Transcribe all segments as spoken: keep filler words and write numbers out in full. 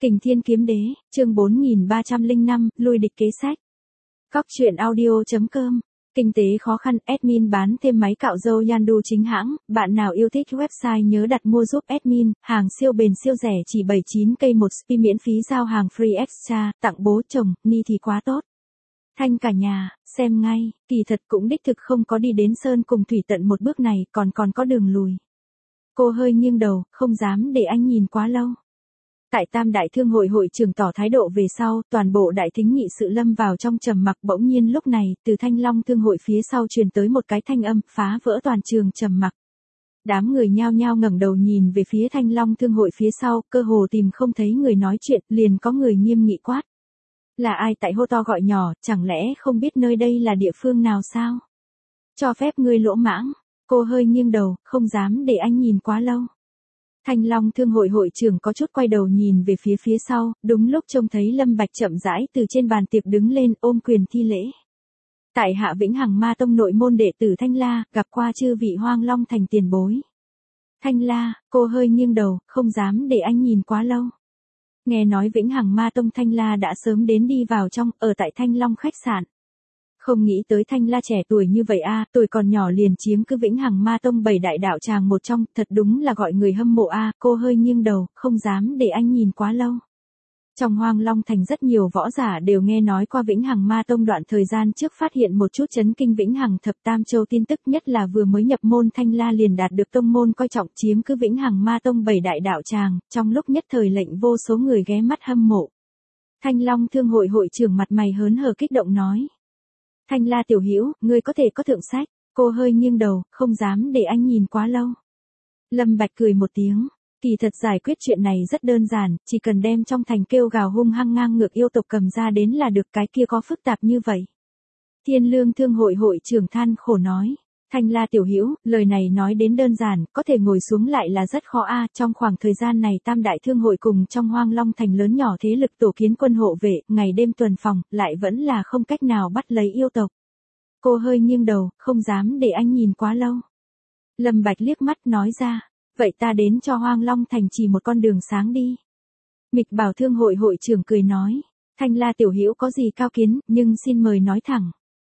Kình Thiên Kiếm Đế, chương bốn nghìn ba trăm lẻ năm, lui địch kế sách. Cóc truyện audio.com. Kinh tế khó khăn, admin bán thêm máy cạo râu Yandu chính hãng, bạn nào yêu thích website nhớ đặt mua giúp admin, hàng siêu bền siêu rẻ chỉ bảy mươi chín k một spi miễn phí giao hàng free extra, tặng bố chồng, ni thì quá tốt. Thanh cả nhà, xem ngay, kỳ thật cũng đích thực không có đi đến sơn cùng thủy tận một bước này, còn còn có đường lùi. Cô hơi nghiêng đầu, không dám để anh nhìn quá lâu. Tại Tam Đại Thương hội hội trưởng tỏ thái độ về sau, toàn bộ đại thính nghị sự lâm vào trong trầm mặc. Bỗng nhiên lúc này, từ Thanh Long Thương hội phía sau truyền tới một cái thanh âm, phá vỡ toàn trường trầm mặc. Đám người nhao nhao ngẩng đầu nhìn về phía Thanh Long Thương hội phía sau, cơ hồ tìm không thấy người nói chuyện, liền có người nghiêm nghị quát. Là ai tại hô to gọi nhỏ, chẳng lẽ không biết nơi đây là địa phương nào sao? Cho phép ngươi lỗ mãng. Cô hơi nghiêng đầu, không dám để anh nhìn quá lâu. Thanh Long Thương hội hội trưởng có chút quay đầu nhìn về phía phía sau, đúng lúc trông thấy Lâm Bạch chậm rãi từ trên bàn tiệc đứng lên ôm quyền thi lễ. Tại hạ Vĩnh Hằng Ma Tông nội môn đệ tử Thanh La, gặp qua chư vị Hoang Long thành tiền bối. Thanh La, cô hơi nghiêng đầu, không dám để anh nhìn quá lâu. Nghe nói Vĩnh Hằng Ma Tông Thanh La đã sớm đến đi vào trong, ở tại Thanh Long khách sạn. Không nghĩ tới Thanh La trẻ tuổi như vậy a, tuổi còn nhỏ liền chiếm cứ Vĩnh Hằng Ma Tông bảy đại đạo tràng một trong, thật đúng là gọi người hâm mộ a. Cô hơi nghiêng đầu, không dám để anh nhìn quá lâu. Trong Hoang Long thành rất nhiều võ giả đều nghe nói qua Vĩnh Hằng Ma Tông đoạn thời gian trước phát hiện một chút chấn kinh Vĩnh Hằng thập tam châu tin tức, nhất là vừa mới nhập môn Thanh La liền đạt được tông môn coi trọng chiếm cứ Vĩnh Hằng Ma Tông bảy đại đạo tràng, trong lúc nhất thời lệnh vô số người ghé mắt hâm mộ. Thanh Long Thương hội hội trưởng mặt mày hớn hở kích động nói. Thanh La tiểu hữu, ngươi có thể có thượng sách. Cô hơi nghiêng đầu, không dám để anh nhìn quá lâu. Lâm Bạch cười một tiếng, kỳ thật giải quyết chuyện này rất đơn giản, chỉ cần đem trong thành kêu gào hung hăng ngang ngược yêu tộc cầm ra đến là được, cái kia có phức tạp như vậy. Thiên Lương Thương hội hội trưởng than khổ nói. Thanh La tiểu hữu, lời này nói đến đơn giản, có thể ngồi xuống lại là rất khó a. Trong khoảng thời gian này Tam Đại Thương hội cùng trong Hoang Long thành lớn nhỏ thế lực tổ kiến quân hộ vệ, ngày đêm tuần phòng, lại vẫn là không cách nào bắt lấy yêu tộc. Cô hơi nghiêng đầu, không dám để anh nhìn quá lâu. Lâm Bạch liếc mắt nói ra, vậy ta đến cho Hoang Long thành chỉ một con đường sáng đi. Mịch Bảo Thương hội hội trưởng cười nói, Thanh La tiểu hữu có gì cao kiến, nhưng xin mời nói thẳng.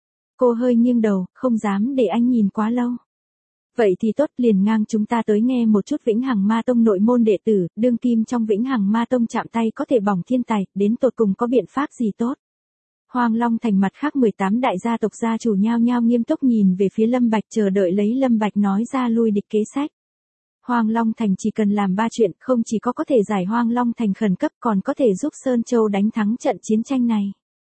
Cô hơi nghiêng đầu, không dám để anh nhìn quá lâu. Vậy thì tốt, liền ngang chúng ta tới nghe một chút Vĩnh Hằng Ma Tông nội môn đệ tử, đương kim trong Vĩnh Hằng Ma Tông chạm tay có thể bỏng thiên tài, đến tột cùng có biện pháp gì tốt. Hoang Long thành mặt khác mười tám đại gia tộc gia chủ nhao nhao nghiêm túc nhìn về phía Lâm Bạch, chờ đợi lấy Lâm Bạch nói ra lui địch kế sách. Hoang Long thành chỉ cần làm ba chuyện, không chỉ có có thể giải Hoang Long thành khẩn cấp, còn có thể giúp Sơn Châu đánh thắng trận chiến tranh này.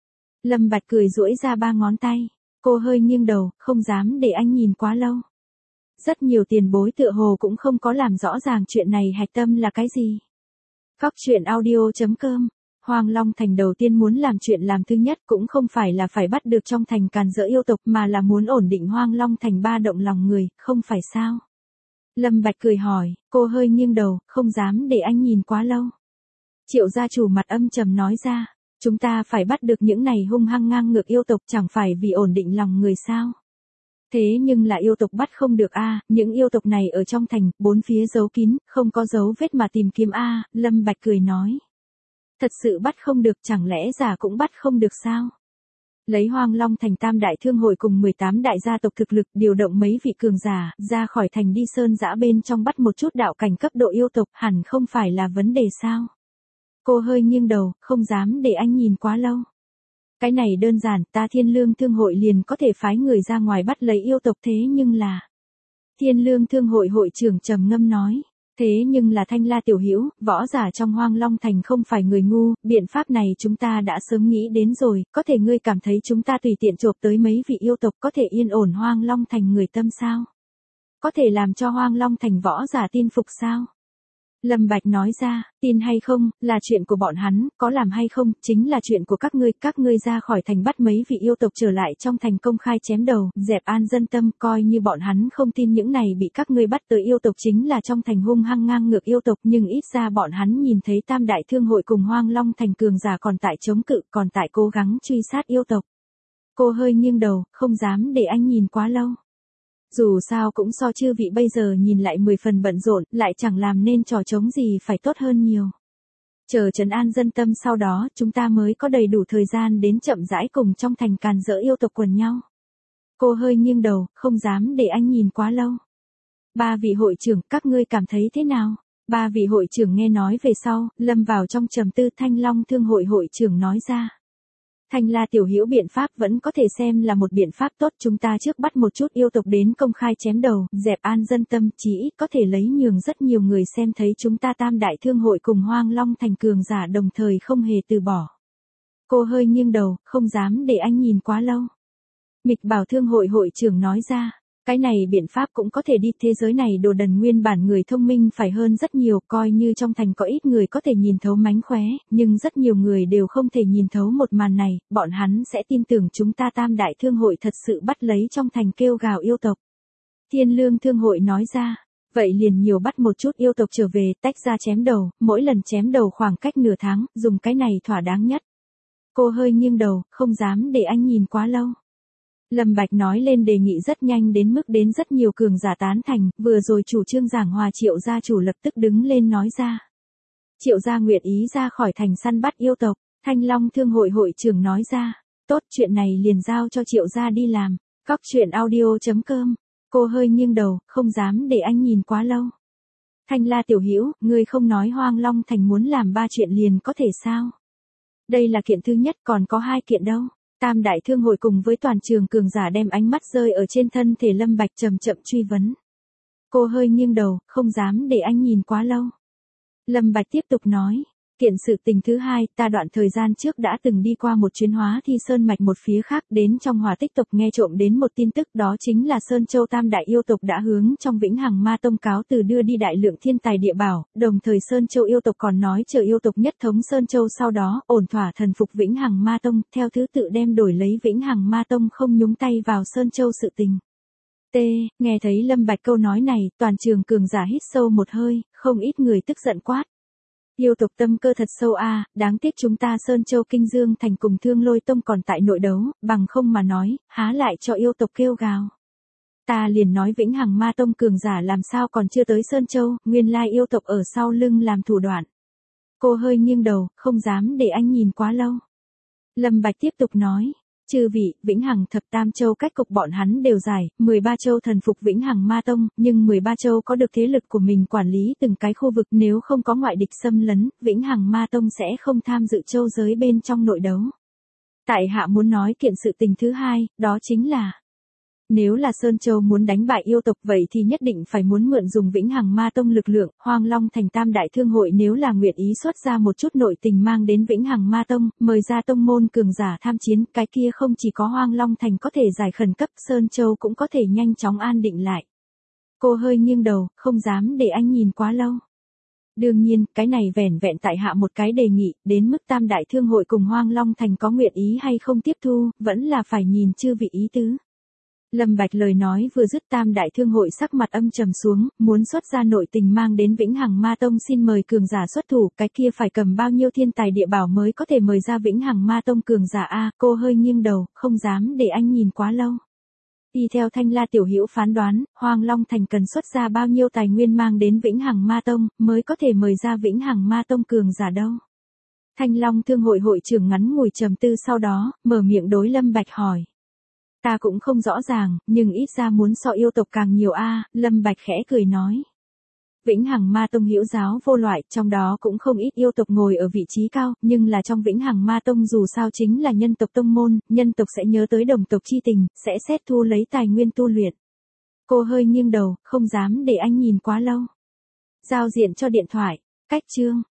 Lâm Bạch cười duỗi ra ba ngón tay. Cô hơi nghiêng đầu, không dám để anh nhìn quá lâu. Rất nhiều tiền bối tựa hồ cũng không có làm rõ ràng chuyện này hạch tâm là cái gì. Cóc truyện audio.com. Hoang Long thành đầu tiên muốn làm chuyện làm thứ nhất cũng không phải là phải bắt được trong thành càn rỡ yêu tộc, mà là muốn ổn định Hoang Long thành ba động lòng người, không phải sao? Lâm Bạch cười hỏi, cô hơi nghiêng đầu, không dám để anh nhìn quá lâu. Triệu gia chủ mặt âm trầm nói ra. Chúng ta phải bắt được những này hung hăng ngang ngược yêu tộc, chẳng phải vì ổn định lòng người sao? Thế nhưng là yêu tộc bắt không được a, những yêu tộc này ở trong thành, bốn phía giấu kín, không có dấu vết mà tìm kiếm a. Lâm Bạch cười nói. Thật sự bắt không được, chẳng lẽ giả cũng bắt không được sao? Lấy Hoang Long thành Tam Đại Thương hội cùng mười tám đại gia tộc thực lực, điều động mấy vị cường giả, ra khỏi thành đi sơn dã bên trong bắt một chút đạo cảnh cấp độ yêu tộc, hẳn không phải là vấn đề sao? Cô hơi nghiêng đầu, không dám để anh nhìn quá lâu. Cái này đơn giản, ta Thiên Lương Thương hội liền có thể phái người ra ngoài bắt lấy yêu tộc, thế nhưng là... Thiên Lương Thương hội hội trưởng trầm ngâm nói. Thế nhưng là Thanh La tiểu hữu, võ giả trong Hoang Long thành không phải người ngu, biện pháp này chúng ta đã sớm nghĩ đến rồi, có thể ngươi cảm thấy chúng ta tùy tiện chộp tới mấy vị yêu tộc có thể yên ổn Hoang Long thành người tâm sao? Có thể làm cho Hoang Long thành võ giả tin phục sao? Lâm Bạch nói ra, tin hay không, là chuyện của bọn hắn, có làm hay không, chính là chuyện của các ngươi, các ngươi ra khỏi thành bắt mấy vị yêu tộc trở lại trong thành công khai chém đầu, dẹp an dân tâm, coi như bọn hắn không tin những này bị các ngươi bắt tới yêu tộc chính là trong thành hung hăng ngang ngược yêu tộc, nhưng ít ra bọn hắn nhìn thấy Tam Đại Thương hội cùng Hoang Long thành cường giả còn tại chống cự, còn tại cố gắng truy sát yêu tộc. Cô hơi nghiêng đầu, không dám để anh nhìn quá lâu. Dù sao cũng so chư vị bây giờ nhìn lại mười phần bận rộn, lại chẳng làm nên trò trống gì phải tốt hơn nhiều. Chờ trấn an dân tâm sau đó chúng ta mới có đầy đủ thời gian đến chậm rãi cùng trong thành càn rỡ yêu tộc quần nhau. Cô hơi nghiêng đầu, không dám để anh nhìn quá lâu. Ba vị hội trưởng, các ngươi cảm thấy thế nào? Ba vị hội trưởng nghe nói về sau, lâm vào trong trầm tư. Thanh Long Thương hội hội trưởng nói ra. Thanh La tiểu hữu biện pháp vẫn có thể xem là một biện pháp tốt. Chúng ta trước bắt một chút yêu tộc đến công khai chém đầu, dẹp an dân tâm, chí ít có thể lấy nhường rất nhiều người xem thấy chúng ta Tam Đại Thương hội cùng Hoang Long thành cường giả đồng thời không hề từ bỏ. Cô hơi nghiêng đầu, không dám để anh nhìn quá lâu. Mịch Bảo Thương hội hội trưởng nói ra. Cái này biện pháp cũng có thể đi, thế giới này đồ đần nguyên bản người thông minh phải hơn rất nhiều, coi như trong thành có ít người có thể nhìn thấu mánh khóe, nhưng rất nhiều người đều không thể nhìn thấu một màn này, bọn hắn sẽ tin tưởng chúng ta Tam Đại Thương hội thật sự bắt lấy trong thành kêu gào yêu tộc. Thiên Lương Thương hội nói ra, vậy liền nhiều bắt một chút yêu tộc trở về, tách ra chém đầu, mỗi lần chém đầu khoảng cách nửa tháng, dùng cái này thỏa đáng nhất. Cô hơi nghiêng đầu, không dám để anh nhìn quá lâu. Lâm Bạch nói lên đề nghị rất nhanh đến mức đến rất nhiều cường giả tán thành, vừa rồi chủ trương giảng hòa Triệu gia chủ lập tức đứng lên nói ra. Triệu gia nguyện ý ra khỏi thành săn bắt yêu tộc, Thanh Long Thương hội hội trưởng nói ra, tốt chuyện này liền giao cho Triệu gia đi làm, Cóc Truyện Audio chấm com. Cô hơi nghiêng đầu, không dám để anh nhìn quá lâu. Thanh La tiểu hữu, ngươi không nói Hoang Long thành muốn làm ba chuyện liền có thể sao? Đây là kiện thứ nhất, còn có hai kiện đâu. Tam Đại Thương hội cùng với toàn trường cường giả đem ánh mắt rơi ở trên thân thể Lâm Bạch chậm chậm truy vấn. Cô hơi nghiêng đầu, không dám để anh nhìn quá lâu. Lâm Bạch tiếp tục nói, kiện sự tình thứ hai, ta đoạn thời gian trước đã từng đi qua một chuyến Hóa Thi Sơn mạch một phía khác, đến trong Hỏa Tích tộc nghe trộm đến một tin tức, đó chính là Sơn Châu Tam Đại yêu tộc đã hướng trong Vĩnh Hằng Ma Tông cáo từ đưa đi đại lượng thiên tài địa bảo, đồng thời Sơn Châu yêu tộc còn nói chờ yêu tộc nhất thống Sơn Châu sau đó, ổn thỏa thần phục Vĩnh Hằng Ma Tông, theo thứ tự đem đổi lấy Vĩnh Hằng Ma Tông không nhúng tay vào Sơn Châu sự tình. T, nghe thấy Lâm Bạch câu nói này, toàn trường cường giả hít sâu một hơi, không ít người tức giận quát. Yêu tộc tâm cơ thật sâu a, à, đáng tiếc chúng ta Sơn Châu Kinh Dương thành cùng Thương Lôi Tông còn tại nội đấu, bằng không mà nói, há lại cho yêu tộc kêu gào. Ta liền nói Vĩnh Hằng Ma Tông cường giả làm sao còn chưa tới Sơn Châu, nguyên lai yêu tộc ở sau lưng làm thủ đoạn. Cô hơi nghiêng đầu, không dám để anh nhìn quá lâu. Lâm Bạch tiếp tục nói. Chư vị, Vĩnh Hằng thập tam châu cách cục bọn hắn đều giải, mười ba châu thần phục Vĩnh Hằng Ma Tông, nhưng mười ba châu có được thế lực của mình quản lý từng cái khu vực, nếu không có ngoại địch xâm lấn, Vĩnh Hằng Ma Tông sẽ không tham dự châu giới bên trong nội đấu. Tại hạ muốn nói kiện sự tình thứ hai, đó chính là nếu là Sơn Châu muốn đánh bại yêu tộc vậy thì nhất định phải muốn mượn dùng Vĩnh Hằng Ma Tông lực lượng, Hoang Long thành Tam Đại Thương hội nếu là nguyện ý xuất ra một chút nội tình mang đến Vĩnh Hằng Ma Tông, mời ra tông môn cường giả tham chiến, cái kia không chỉ có Hoang Long thành có thể giải khẩn cấp, Sơn Châu cũng có thể nhanh chóng an định lại. Cô hơi nghiêng đầu, không dám để anh nhìn quá lâu. Đương nhiên, cái này vẻn vẹn tại hạ một cái đề nghị, đến mức Tam Đại Thương hội cùng Hoang Long thành có nguyện ý hay không tiếp thu, vẫn là phải nhìn chư vị ý tứ. Lâm Bạch lời nói vừa dứt, Tam Đại Thương hội sắc mặt âm trầm xuống, muốn xuất ra nội tình mang đến Vĩnh Hằng Ma Tông, xin mời cường giả xuất thủ, cái kia phải cầm bao nhiêu thiên tài địa bảo mới có thể mời ra Vĩnh Hằng Ma Tông cường giả a, cô hơi nghiêng đầu, không dám để anh nhìn quá lâu. Y theo Thanh La tiểu hữu phán đoán, Hoang Long thành cần xuất ra bao nhiêu tài nguyên mang đến Vĩnh Hằng Ma Tông, mới có thể mời ra Vĩnh Hằng Ma Tông cường giả đâu? Thanh Long Thương hội hội trưởng ngắn ngủi trầm tư sau đó, mở miệng đối Lâm Bạch hỏi. Ta cũng không rõ ràng, nhưng ít ra muốn so yêu tộc càng nhiều a, à, Lâm Bạch khẽ cười nói. Vĩnh Hằng Ma Tông hữu giáo vô loại, trong đó cũng không ít yêu tộc ngồi ở vị trí cao, nhưng là trong Vĩnh Hằng Ma Tông dù sao chính là nhân tộc tông môn, nhân tộc sẽ nhớ tới đồng tộc chi tình, sẽ xét thu lấy tài nguyên tu luyện. Cô hơi nghiêng đầu, không dám để anh nhìn quá lâu. Giao diện cho điện thoại, cách chương.